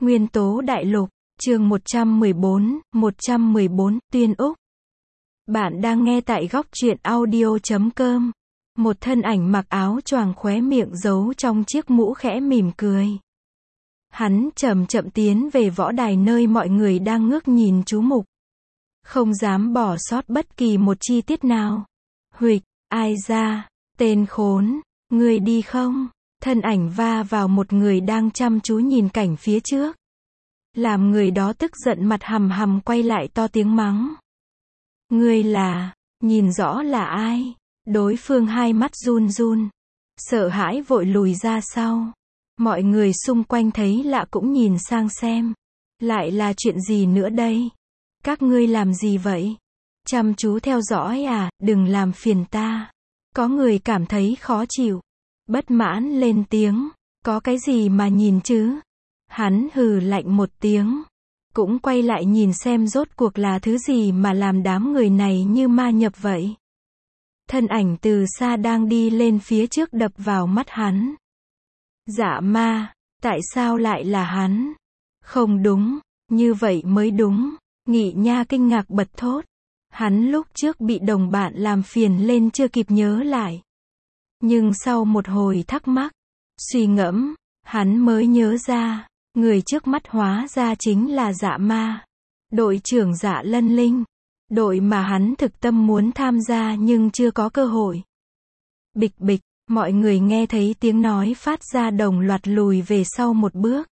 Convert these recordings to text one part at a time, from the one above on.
Nguyên tố đại lục, chương 114, Tuyên Úc. Bạn đang nghe tại góc truyện audio.com. Một thân ảnh mặc áo choàng khóe miệng giấu trong chiếc mũ khẽ mỉm cười. Hắn chậm chậm tiến về võ đài nơi mọi người đang ngước nhìn chú mục. Không dám bỏ sót bất kỳ một chi tiết nào. Huỵch, ai ra, tên khốn, ngươi đi không? Thân ảnh va vào một người đang chăm chú nhìn cảnh phía trước. Làm người đó tức giận mặt hầm hầm quay lại to tiếng mắng. Ngươi là, nhìn rõ là ai? Đối phương hai mắt run run. Sợ hãi vội lùi ra sau. Mọi người xung quanh thấy lạ cũng nhìn sang xem. Lại là chuyện gì nữa đây? Các ngươi làm gì vậy? Chăm chú theo dõi à, đừng làm phiền ta. Có người cảm thấy khó chịu. Bất mãn lên tiếng. Có cái gì mà nhìn chứ? Hắn hừ lạnh một tiếng. Cũng quay lại nhìn xem rốt cuộc là thứ gì mà làm đám người này như ma nhập vậy. Thân ảnh từ xa đang đi lên phía trước đập vào mắt hắn. Dạ ma, tại sao lại là hắn? Không đúng, như vậy mới đúng. Nghị Nha kinh ngạc bật thốt. Hắn lúc trước bị đồng bạn làm phiền lên chưa kịp nhớ lại. Nhưng sau một hồi thắc mắc, suy ngẫm, hắn mới nhớ ra, người trước mắt hóa ra chính là Dạ Ma. Đội trưởng Dạ Lân Linh. Đội mà hắn thực tâm muốn tham gia nhưng chưa có cơ hội. Bịch bịch, mọi người nghe thấy tiếng nói phát ra đồng loạt lùi về sau một bước.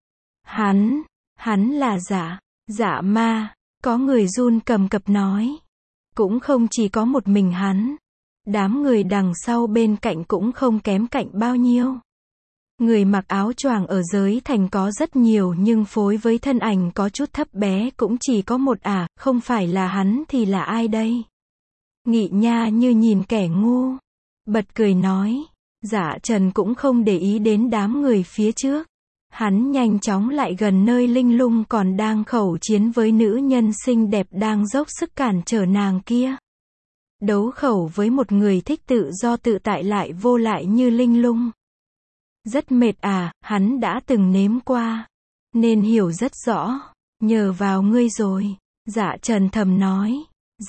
Hắn là Dạ Ma, có người run cầm cập nói. Cũng không chỉ có một mình hắn. Đám người đằng sau bên cạnh cũng không kém cạnh bao nhiêu. Người mặc áo choàng ở giới thành có rất nhiều nhưng phối với thân ảnh có chút thấp bé cũng chỉ có một à, không phải là hắn thì là ai đây? Nghị Nha như nhìn kẻ ngu. Bật cười nói. Dạ Trần cũng không để ý đến đám người phía trước. Hắn nhanh chóng lại gần nơi Linh Lung còn đang khẩu chiến với nữ nhân xinh đẹp đang dốc sức cản trở nàng kia. Đấu khẩu với một người thích tự do tự tại lại vô lại như Linh Lung. Rất mệt à, hắn đã từng nếm qua. Nên hiểu rất rõ. Nhờ vào ngươi rồi. Dạ Trần thầm nói.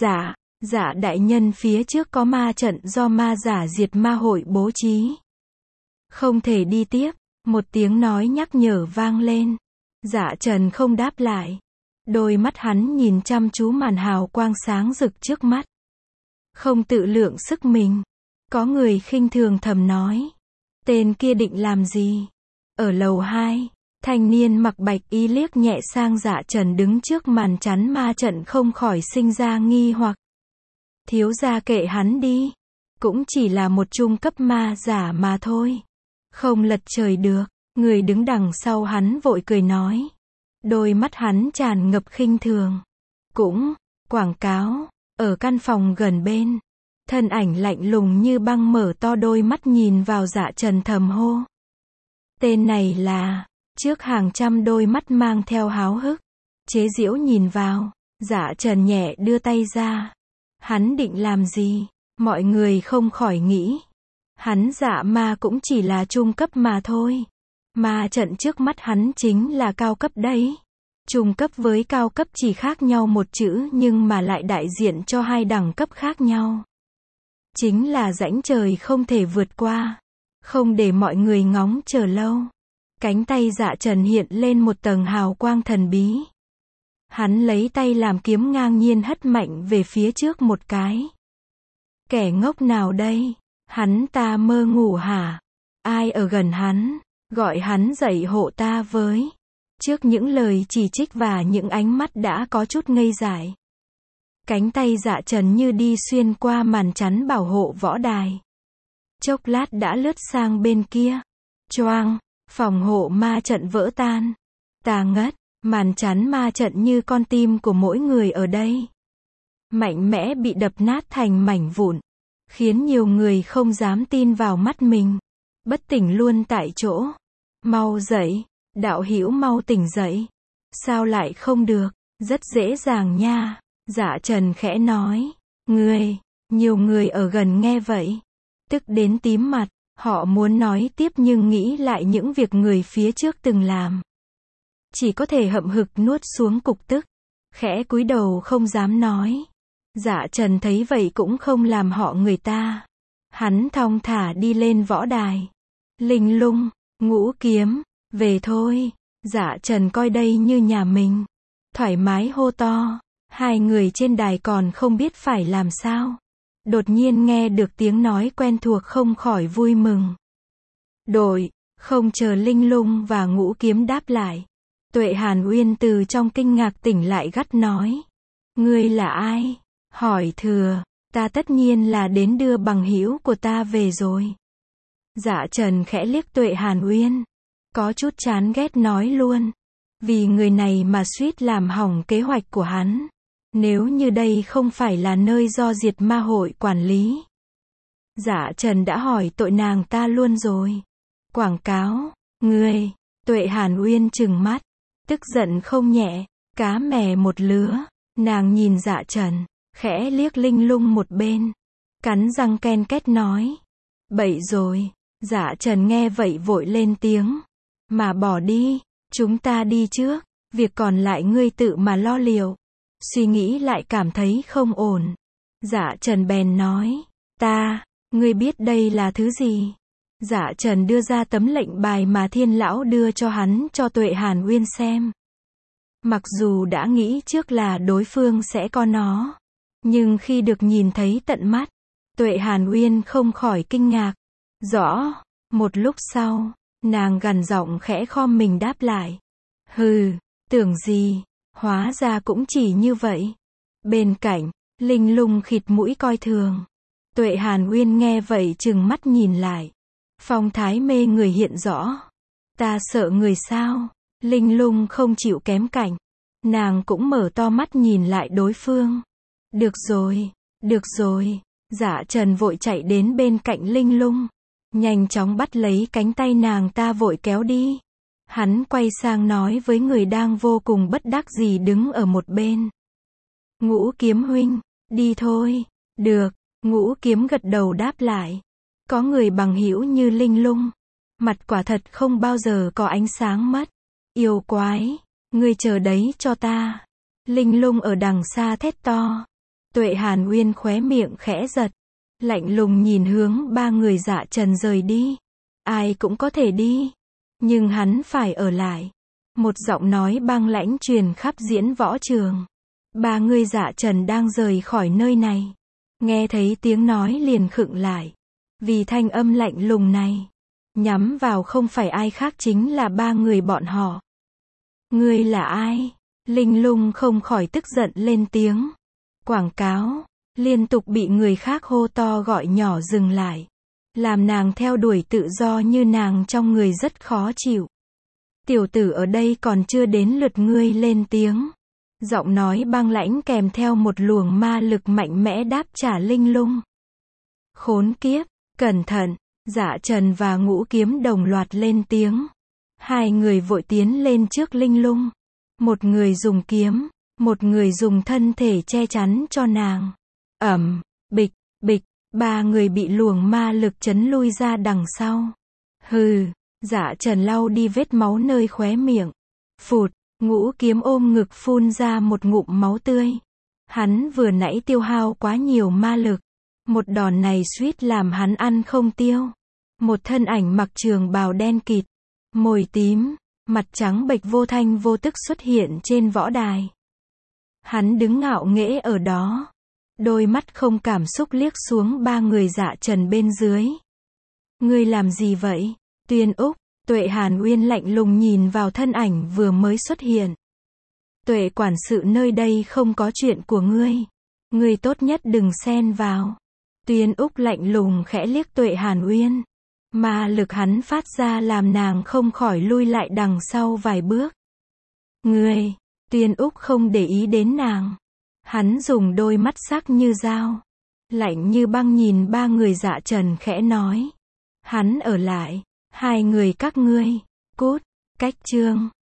Dạ đại nhân phía trước có ma trận do ma giả diệt ma hội bố trí. Không thể đi tiếp. Một tiếng nói nhắc nhở vang lên. Dạ Trần không đáp lại. Đôi mắt hắn nhìn chăm chú màn hào quang sáng rực trước mắt. Không tự lượng sức mình. Có người khinh thường thầm nói. Tên kia định làm gì? Ở lầu 2, thanh niên mặc bạch y liếc nhẹ sang Dạ Trần đứng trước màn chắn ma trận không khỏi sinh ra nghi hoặc. Thiếu gia kệ hắn đi. Cũng chỉ là một trung cấp ma giả mà thôi. Không lật trời được. Người đứng đằng sau hắn vội cười nói. Đôi mắt hắn tràn ngập khinh thường. Cũng, quảng cáo, ở căn phòng gần bên. Thân ảnh lạnh lùng như băng mở to đôi mắt nhìn vào Dạ Trần thầm hô. Tên này là, trước hàng trăm đôi mắt mang theo háo hức. Chế giễu nhìn vào, Dạ Trần nhẹ đưa tay ra. Hắn định làm gì? Mọi người không khỏi nghĩ. Hắn Dạ Ma cũng chỉ là trung cấp mà thôi. Ma trận trước mắt hắn chính là cao cấp đấy. Trung cấp với cao cấp chỉ khác nhau một chữ nhưng mà lại đại diện cho hai đẳng cấp khác nhau. Chính là rãnh trời không thể vượt qua. Không để mọi người ngóng chờ lâu. Cánh tay Dạ Trần hiện lên một tầng hào quang thần bí. Hắn lấy tay làm kiếm ngang nhiên hất mạnh về phía trước một cái. Kẻ ngốc nào đây? Hắn ta mơ ngủ hả? Ai ở gần hắn? Gọi hắn dậy hộ ta với. Trước những lời chỉ trích và những ánh mắt đã có chút ngây dại. Cánh tay Dạ Trần như đi xuyên qua màn chắn bảo hộ võ đài. Chốc lát đã lướt sang bên kia. Choang, phòng hộ ma trận vỡ tan. Tà ngất, màn chắn ma trận như con tim của mỗi người ở đây. Mạnh mẽ bị đập nát thành mảnh vụn. Khiến nhiều người không dám tin vào mắt mình. Bất tỉnh luôn tại chỗ. Mau dậy, đạo hữu mau tỉnh dậy. Sao lại không được? Rất dễ dàng nha. Dạ Trần khẽ nói. Nhiều người ở gần nghe vậy. Tức đến tím mặt. Họ muốn nói tiếp nhưng nghĩ lại những việc người phía trước từng làm. chỉ có thể hậm hực nuốt xuống cục tức, khẽ cúi đầu không dám nói. Dạ Trần thấy vậy cũng không làm họ người ta. Hắn thong thả đi lên võ đài. Linh Lung, Ngũ Kiếm, về thôi. Dạ Trần coi đây như nhà mình. Thoải mái hô to. Hai người trên đài còn không biết phải làm sao. Đột nhiên nghe được tiếng nói quen thuộc không khỏi vui mừng. Đội, không chờ Linh Lung và Ngũ Kiếm đáp lại. Tuệ Hàn Uyên từ trong kinh ngạc tỉnh lại gắt nói. Ngươi là ai? Hỏi thừa, ta tất nhiên là đến đưa bằng hữu của ta về rồi. Dạ Trần khẽ liếc Tuệ Hàn Uyên. Có chút chán ghét nói luôn. Vì người này mà suýt làm hỏng kế hoạch của hắn. Nếu như đây không phải là nơi do Diệt Ma Hội quản lý. Dạ Trần đã hỏi tội nàng ta luôn rồi. Quảng cáo, ngươi, Tuệ Hàn Uyên trừng mắt. Tức giận không nhẹ, cá mè một lứa. Nàng nhìn Dạ Trần, khẽ liếc Linh Lung một bên. Cắn răng ken két nói. Bậy rồi. Dạ Trần nghe vậy vội lên tiếng. Mà bỏ đi, chúng ta đi trước. Việc còn lại ngươi tự mà lo liệu. Suy nghĩ lại cảm thấy không ổn. Dạ Trần bèn nói. Ngươi biết đây là thứ gì? Dạ Trần đưa ra tấm lệnh bài mà Thiên Lão đưa cho hắn cho Tuệ Hàn Uyên xem. Mặc dù đã nghĩ trước là đối phương sẽ có nó. Nhưng khi được nhìn thấy tận mắt, Tuệ Hàn Uyên không khỏi kinh ngạc. Rõ, một lúc sau, nàng gằn giọng khẽ khom mình đáp lại. Hừ, tưởng gì, hóa ra cũng chỉ như vậy. Bên cạnh, Linh Lung khịt mũi coi thường. Tuệ Hàn Uyên nghe vậy trừng mắt nhìn lại. Phong thái mê người hiện rõ. Ta sợ người sao? Linh Lung không chịu kém cạnh. Nàng cũng mở to mắt nhìn lại đối phương. Được rồi. Dạ Trần vội chạy đến bên cạnh Linh Lung. Nhanh chóng bắt lấy cánh tay nàng ta vội kéo đi. Hắn quay sang nói với người đang vô cùng bất đắc dĩ đứng ở một bên. Ngũ Kiếm huynh, đi thôi. Được, Ngũ Kiếm gật đầu đáp lại. Có người bằng hữu như Linh Lung. Mặt quả thật không bao giờ có ánh sáng mất. Yêu quái, ngươi chờ đấy cho ta. Linh Lung ở đằng xa thét to. Tuệ Hàn Uyên khóe miệng khẽ giật. Lạnh lùng nhìn hướng ba người Dạ Trần rời đi. Ai cũng có thể đi. Nhưng hắn phải ở lại. Một giọng nói băng lãnh truyền khắp diễn võ trường. Ba người Dạ Trần đang rời khỏi nơi này. Nghe thấy tiếng nói liền khựng lại. Vì thanh âm lạnh lùng này nhắm vào không phải ai khác chính là ba người bọn họ. Ngươi là ai? Linh Lung không khỏi tức giận lên tiếng. Quảng cáo, liên tục bị người khác hô to gọi nhỏ dừng lại. Làm nàng theo đuổi tự do như nàng trong người rất khó chịu. Tiểu tử ở đây còn chưa đến lượt ngươi lên tiếng. Giọng nói băng lãnh kèm theo một luồng ma lực mạnh mẽ đáp trả Linh Lung. Khốn kiếp, cẩn thận, Dạ Trần và Ngũ Kiếm đồng loạt lên tiếng. Hai người vội tiến lên trước Linh Lung. Một người dùng kiếm, một người dùng thân thể che chắn cho nàng. Bịch, bịch, ba người bị luồng ma lực chấn lui ra đằng sau. Hừ, Dạ Trần lau đi vết máu nơi khóe miệng. Phụt, Ngũ Kiếm ôm ngực phun ra một ngụm máu tươi. Hắn vừa nãy tiêu hao quá nhiều ma lực. Một đòn này suýt làm hắn ăn không tiêu. Một thân ảnh mặc trường bào đen kịt, môi tím, mặt trắng bệch vô thanh vô tức xuất hiện trên võ đài. Hắn đứng ngạo nghễ ở đó. Đôi mắt không cảm xúc liếc xuống ba người Dạ Trần bên dưới. Ngươi làm gì vậy? Tuyên Úc, Tuệ Hàn Uyên lạnh lùng nhìn vào thân ảnh vừa mới xuất hiện. Tuệ quản sự nơi đây không có chuyện của ngươi. Ngươi tốt nhất đừng xen vào. Tuyên Úc lạnh lùng khẽ liếc Tuệ Hàn Uyên. Ma lực hắn phát ra làm nàng không khỏi lui lại đằng sau vài bước. Ngươi, Tuyên Úc không để ý đến nàng. Hắn dùng đôi mắt sắc như dao, lạnh như băng nhìn ba người Dạ Trần khẽ nói. Hắn ở lại, hai người các ngươi, cút, cách chương.